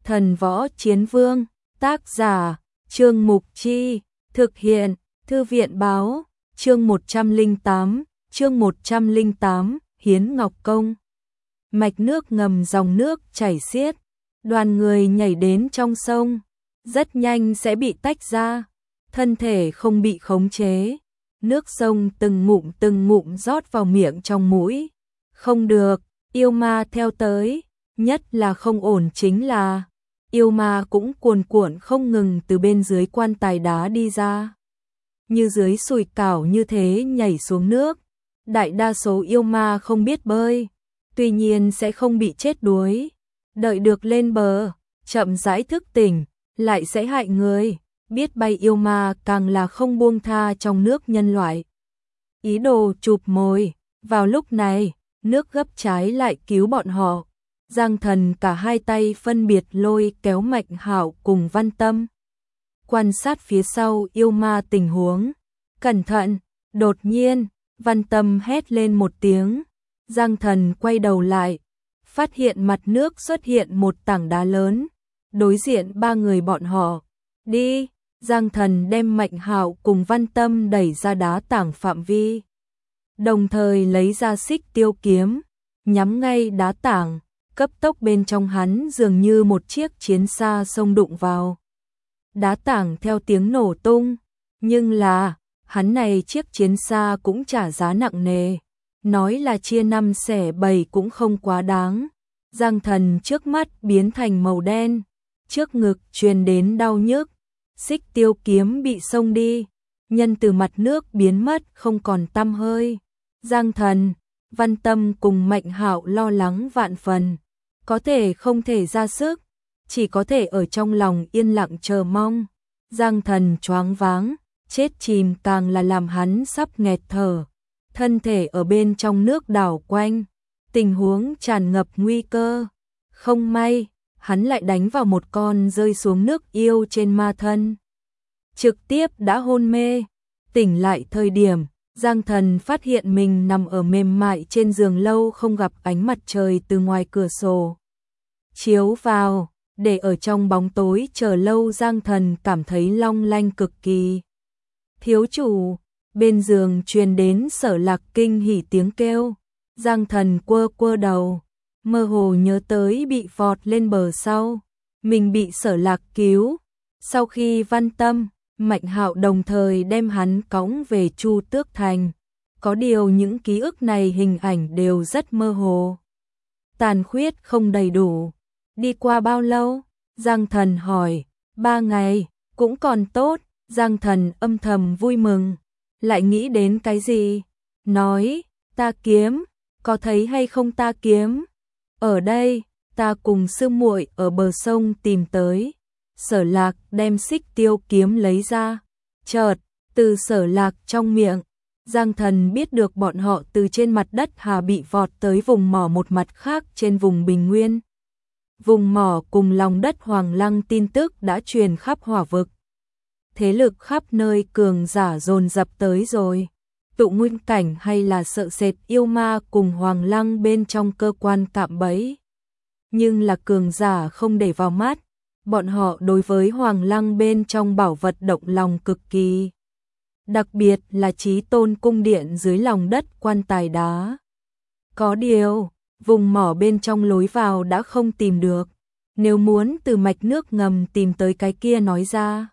Thần Võ Chiến Vương, tác giả, Trương Mục Chi, thực hiện, Thư viện báo, chương 108, Hiến Ngọc Công. Mạch nước ngầm dòng nước chảy xiết, đoàn người nhảy đến trong sông, rất nhanh sẽ bị tách ra, thân thể không bị khống chế. Nước sông từng ngụm rót vào miệng trong mũi. Không được, yêu ma theo tới, nhất là không ổn chính là yêu ma cũng cuồn cuộn không ngừng từ bên dưới quan tài đá đi ra. Như dưới sùi cảo như thế nhảy xuống nước. Đại đa số yêu ma không biết bơi, tuy nhiên sẽ không bị chết đuối. Đợi được lên bờ, chậm rãi thức tỉnh, lại sẽ hại người. Biết bay yêu ma càng là không buông tha trong nước nhân loại. Ý đồ chụp mồi, vào lúc này, nước gấp trái lại cứu bọn họ. Giang Thần cả hai tay phân biệt lôi kéo Mạnh Hạo cùng Văn Tâm. Quan sát phía sau yêu ma tình huống. Cẩn thận, đột nhiên, Văn Tâm hét lên một tiếng. Giang Thần quay đầu lại, phát hiện mặt nước xuất hiện một tảng đá lớn. Đối diện ba người bọn họ. Đi, Giang Thần đem Mạnh Hạo cùng Văn Tâm đẩy ra đá tảng phạm vi. Đồng thời lấy ra xích tiêu kiếm, nhắm ngay đá tảng. Cấp tốc bên trong hắn dường như một chiếc chiến xa xông đụng vào. Đá tảng theo tiếng nổ tung, nhưng là, hắn này chiếc chiến xa cũng trả giá nặng nề. Nói là chia 5 xẻ 7 cũng không quá đáng. Giang Thần trước mắt biến thành màu đen, trước ngực truyền đến đau nhức. Xích tiêu kiếm bị xông đi, nhân từ mặt nước biến mất không còn tăm hơi. Giang Thần, Văn Tâm cùng Mạnh Hạo lo lắng vạn phần. Có thể không thể ra sức, chỉ có thể ở trong lòng yên lặng chờ mong. Giang Thần choáng váng, chết chìm càng là làm hắn sắp nghẹt thở. Thân thể ở bên trong nước đảo quanh, tình huống tràn ngập nguy cơ. Không may, hắn lại đánh vào một con rơi xuống nước yêu trên ma thân. Trực tiếp đã hôn mê, tỉnh lại thời điểm, Giang Thần phát hiện mình nằm ở mềm mại trên giường lâu không gặp ánh mặt trời từ ngoài cửa sổ chiếu vào, để ở trong bóng tối chờ lâu. Giang Thần cảm thấy long lanh cực kỳ. Thiếu chủ, bên giường truyền đến Sở Lạc kinh hỉ tiếng kêu. Giang Thần quơ đầu, mơ hồ nhớ tới bị vọt lên bờ sau, mình bị Sở Lạc cứu. Sau khi Văn Tâm, Mạnh Hạo đồng thời đem hắn cõng về Chu Tước Thành. Có điều những ký ức này hình ảnh đều rất mơ hồ, tàn khuyết không đầy đủ. Đi qua bao lâu? Giang Thần hỏi. 3 ngày, cũng còn tốt. Giang Thần âm thầm vui mừng. Lại nghĩ đến cái gì? Nói, ta kiếm, có thấy hay không ta kiếm? Ở đây, ta cùng sư muội ở bờ sông tìm tới. Sở Lạc đem xích tiêu kiếm lấy ra. Chợt, từ Sở Lạc trong miệng, Giang Thần biết được bọn họ từ trên mặt đất hà bị vọt tới vùng mỏ một mặt khác trên vùng Bình Nguyên. Vùng mỏ cùng lòng đất Hoàng Lăng tin tức đã truyền khắp Hỏa Vực. Thế lực khắp nơi cường giả dồn dập tới rồi. Tụ Nguyên Cảnh hay là sợ sệt yêu ma cùng Hoàng Lăng bên trong cơ quan cạm bẫy. Nhưng là cường giả không để vào mắt. Bọn họ đối với Hoàng Lăng bên trong bảo vật động lòng cực kỳ. Đặc biệt là Chí Tôn cung điện dưới lòng đất quan tài đá. Có điều, vùng mỏ bên trong lối vào đã không tìm được. Nếu muốn từ mạch nước ngầm tìm tới cái kia nói ra,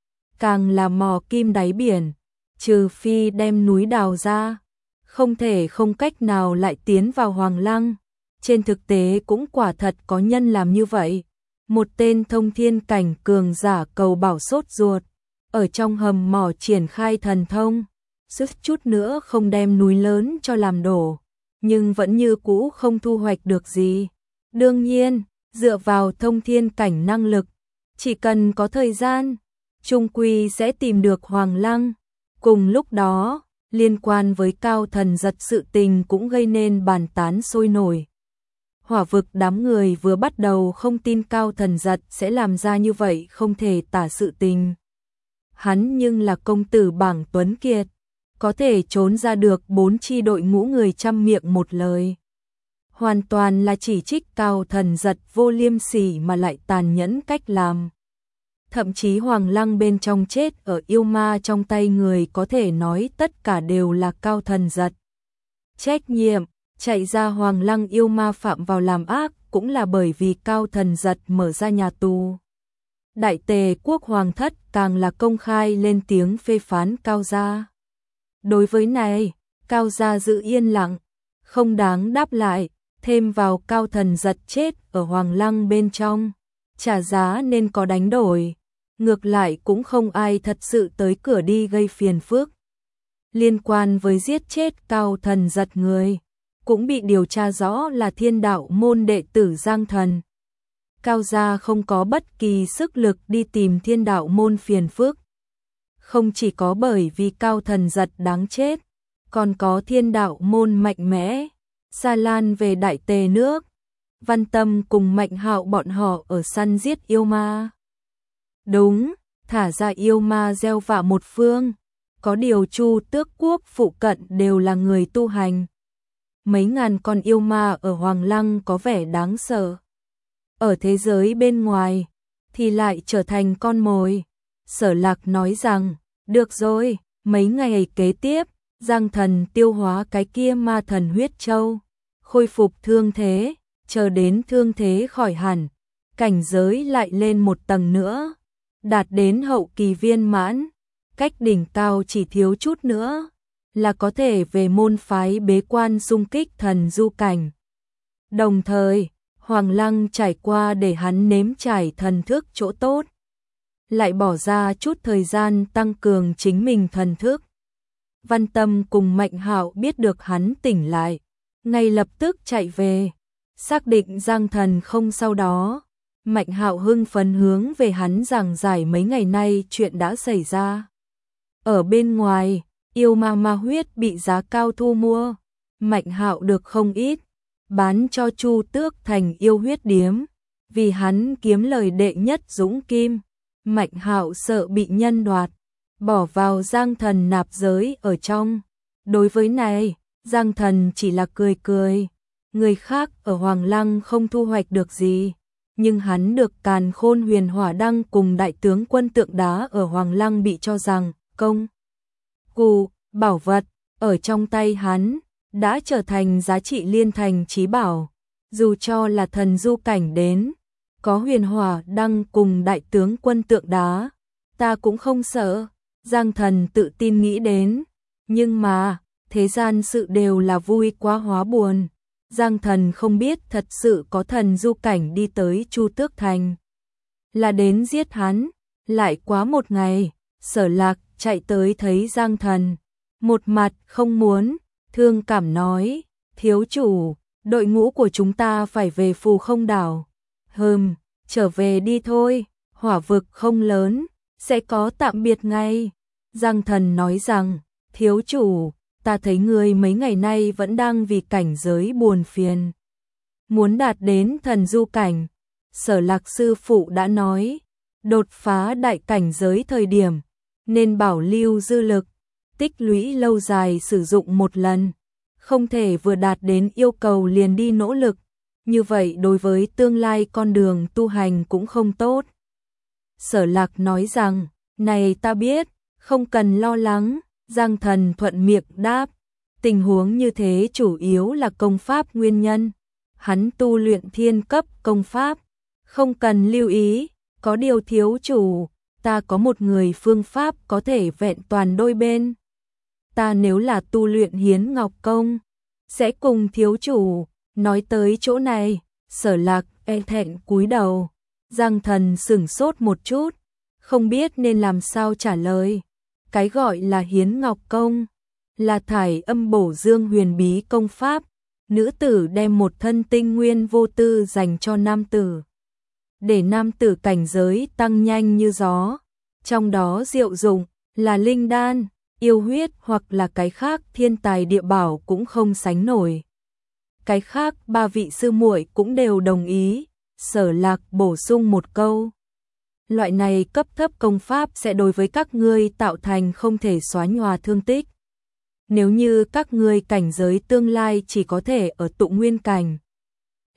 càng là mỏ kim đáy biển, trừ phi đem núi đào ra, không thể không cách nào lại tiến vào Hoàng Lăng. Trên thực tế cũng quả thật có nhân làm như vậy. Một tên thông thiên cảnh cường giả cầu bảo sốt ruột, ở trong hầm mỏ triển khai thần thông, sức chút nữa không đem núi lớn cho làm đổ, nhưng vẫn như cũ không thu hoạch được gì. Đương nhiên, dựa vào thông thiên cảnh năng lực, chỉ cần có thời gian, chung quy sẽ tìm được Hoàng Lăng. Cùng lúc đó, liên quan với Cao Thần Giật sự tình cũng gây nên bàn tán sôi nổi. Hỏa Vực đám người vừa bắt đầu không tin Cao Thần Giật sẽ làm ra như vậy không thể tả sự tình. Hắn nhưng là công tử bảng tuấn kiệt, có thể trốn ra được 4 chi đội ngũ người trăm miệng một lời. hoàn toàn là chỉ trích Cao Thần Giật vô liêm sỉ mà lại tàn nhẫn cách làm. Thậm chí Hoàng Lăng bên trong chết ở yêu ma trong tay người, có thể nói tất cả đều là Cao Thần Giật trách nhiệm. Chạy ra Hoàng Lăng yêu ma phạm vào làm ác cũng là bởi vì Cao Thần Giật mở ra nhà tù. Đại Tề quốc hoàng thất càng là công khai lên tiếng phê phán Cao gia. Đối với này, Cao gia giữ yên lặng, không đáng đáp lại, thêm vào Cao Thần Giật chết ở Hoàng Lăng bên trong, trả giá nên có đánh đổi, ngược lại cũng không ai thật sự tới cửa đi gây phiền phức. Liên quan với giết chết Cao Thần Giật người, cũng bị điều tra rõ là Thiên Đạo môn đệ tử Giang Thần. Cao gia không có bất kỳ sức lực đi tìm Thiên Đạo môn phiền phức. Không chỉ có bởi vì Cao Thần Giật đáng chết, còn có Thiên Đạo môn mạnh mẽ, xa lan về Đại Tề nước. Văn Tâm cùng Mạnh Hạo bọn họ ở săn giết yêu ma. Đúng, thả ra yêu ma gieo vạ một phương, có điều Chu Tước quốc phụ cận đều là người tu hành. Mấy ngàn con yêu ma ở Hoàng Lăng có vẻ đáng sợ. Ở thế giới bên ngoài thì lại trở thành con mồi. Sở Lạc nói rằng, được rồi, mấy ngày kế tiếp, Giang Thần tiêu hóa cái kia ma thần huyết châu, khôi phục thương thế, chờ đến thương thế khỏi hẳn, cảnh giới lại lên một tầng nữa, đạt đến hậu kỳ viên mãn, cách đỉnh cao chỉ thiếu chút nữa là có thể về môn phái bế quan xung kích thần du cảnh. Đồng thời, Hoàng Lăng trải qua để hắn nếm trải thần thức chỗ tốt, lại bỏ ra chút thời gian tăng cường chính mình thần thức. Văn Tâm cùng Mạnh Hạo biết được hắn tỉnh lại, ngay lập tức chạy về, xác định Giang Thần không sau đó. Mạnh Hạo hưng phấn hướng về hắn giảng giải mấy ngày nay chuyện đã xảy ra. Ở bên ngoài, yêu ma ma huyết bị giá cao thu mua, Mạnh Hạo được không ít, bán cho Chu Tước thành yêu huyết điếm, vì hắn kiếm lời đệ nhất dũng kim. Mạnh Hạo sợ bị nhân đoạt, bỏ vào Giang Thần nạp giới ở trong. Đối với này, Giang Thần chỉ là cười cười. Người khác ở Hoàng Lăng không thu hoạch được gì, nhưng hắn được Càn Khôn Huyền Hỏa Đăng cùng đại tướng quân tượng đá ở Hoàng Lăng bị cho rằng công cụ, bảo vật ở trong tay hắn đã trở thành giá trị liên thành chí bảo. Dù cho là thần du cảnh đến, có Huyền Hỏa Đăng cùng đại tướng quân tượng đá, ta cũng không sợ. Giang Thần tự tin nghĩ đến, nhưng mà thế gian sự đều là vui quá hóa buồn. Giang Thần không biết thật sự có thần du cảnh đi tới Chu Tước Thành, là đến giết hắn. Lại quá một ngày, Sở Lạc chạy tới thấy Giang Thần, một mặt không muốn, thương cảm nói, thiếu chủ, đội ngũ của chúng ta phải về Phù Không đảo. Trở về đi thôi, hỏa vực không lớn, sẽ có tạm biệt ngay. Giang Thần nói rằng, thiếu chủ, ta thấy người mấy ngày nay vẫn đang vì cảnh giới buồn phiền, muốn đạt đến thần du cảnh. Sở Lạc sư phụ đã nói, đột phá đại cảnh giới thời điểm, nên bảo lưu dư lực, tích lũy lâu dài sử dụng một lần, không thể vừa đạt đến yêu cầu liền đi nỗ lực, như vậy đối với tương lai con đường tu hành cũng không tốt. Sở Lạc nói rằng, này ta biết, không cần lo lắng. Giang Thần thuận miệng đáp, tình huống như thế chủ yếu là công pháp nguyên nhân, hắn tu luyện thiên cấp công pháp, không cần lưu ý. Có điều thiếu chủ, ta có một người phương pháp có thể vẹn toàn đôi bên. Ta nếu là tu luyện Hiến Ngọc Công, sẽ cùng thiếu chủ. Nói tới chỗ này, Sở Lạc e thẹn cúi đầu. Giang Thần sửng sốt một chút, không biết nên làm sao trả lời. Cái gọi là Hiến Ngọc Công, là thải âm bổ dương huyền bí công pháp, nữ tử đem một thân tinh nguyên vô tư dành cho nam tử, để nam tử cảnh giới tăng nhanh như gió. Trong đó diệu dụng là linh đan, yêu huyết hoặc là cái khác thiên tài địa bảo cũng không sánh nổi. Cái khác ba vị sư muội cũng đều đồng ý. Sở Lạc bổ sung một câu, loại này cấp thấp công pháp sẽ đối với các ngươi tạo thành không thể xóa nhòa thương tích. Nếu như các ngươi cảnh giới tương lai chỉ có thể ở tụ nguyên cảnh,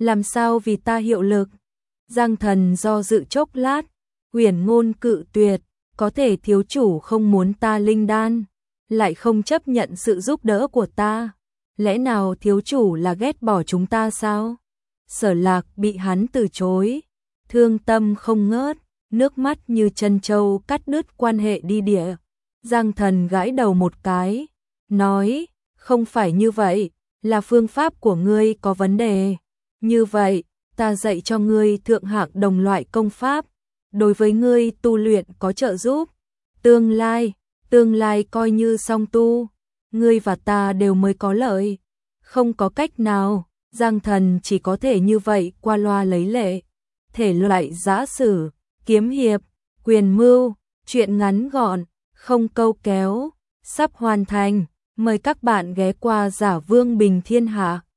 làm sao vì ta hiệu lực? Giang Thần do dự chốc lát, Uyển Ngôn cự tuyệt, có thể thiếu chủ không muốn ta linh đan, lại không chấp nhận sự giúp đỡ của ta. Lẽ nào thiếu chủ là ghét bỏ chúng ta sao? Sở Lạc bị hắn từ chối, thương tâm không ngớt, nước mắt như chân trâu cắt đứt quan hệ đi địa. Giang Thần gãi đầu một cái, nói, không phải như vậy, là phương pháp của ngươi có vấn đề. Như vậy, ta dạy cho ngươi thượng hạng đồng loại công pháp, đối với ngươi tu luyện có trợ giúp. Tương lai coi như song tu, ngươi và ta đều mới có lợi. Không có cách nào, Giang Thần chỉ có thể như vậy qua loa lấy lệ. Thể loại giã sử, kiếm hiệp, quyền mưu, truyện ngắn gọn, không câu kéo, sắp hoàn thành. Mời các bạn ghé qua Giả Vương Bình Thiên Hạ.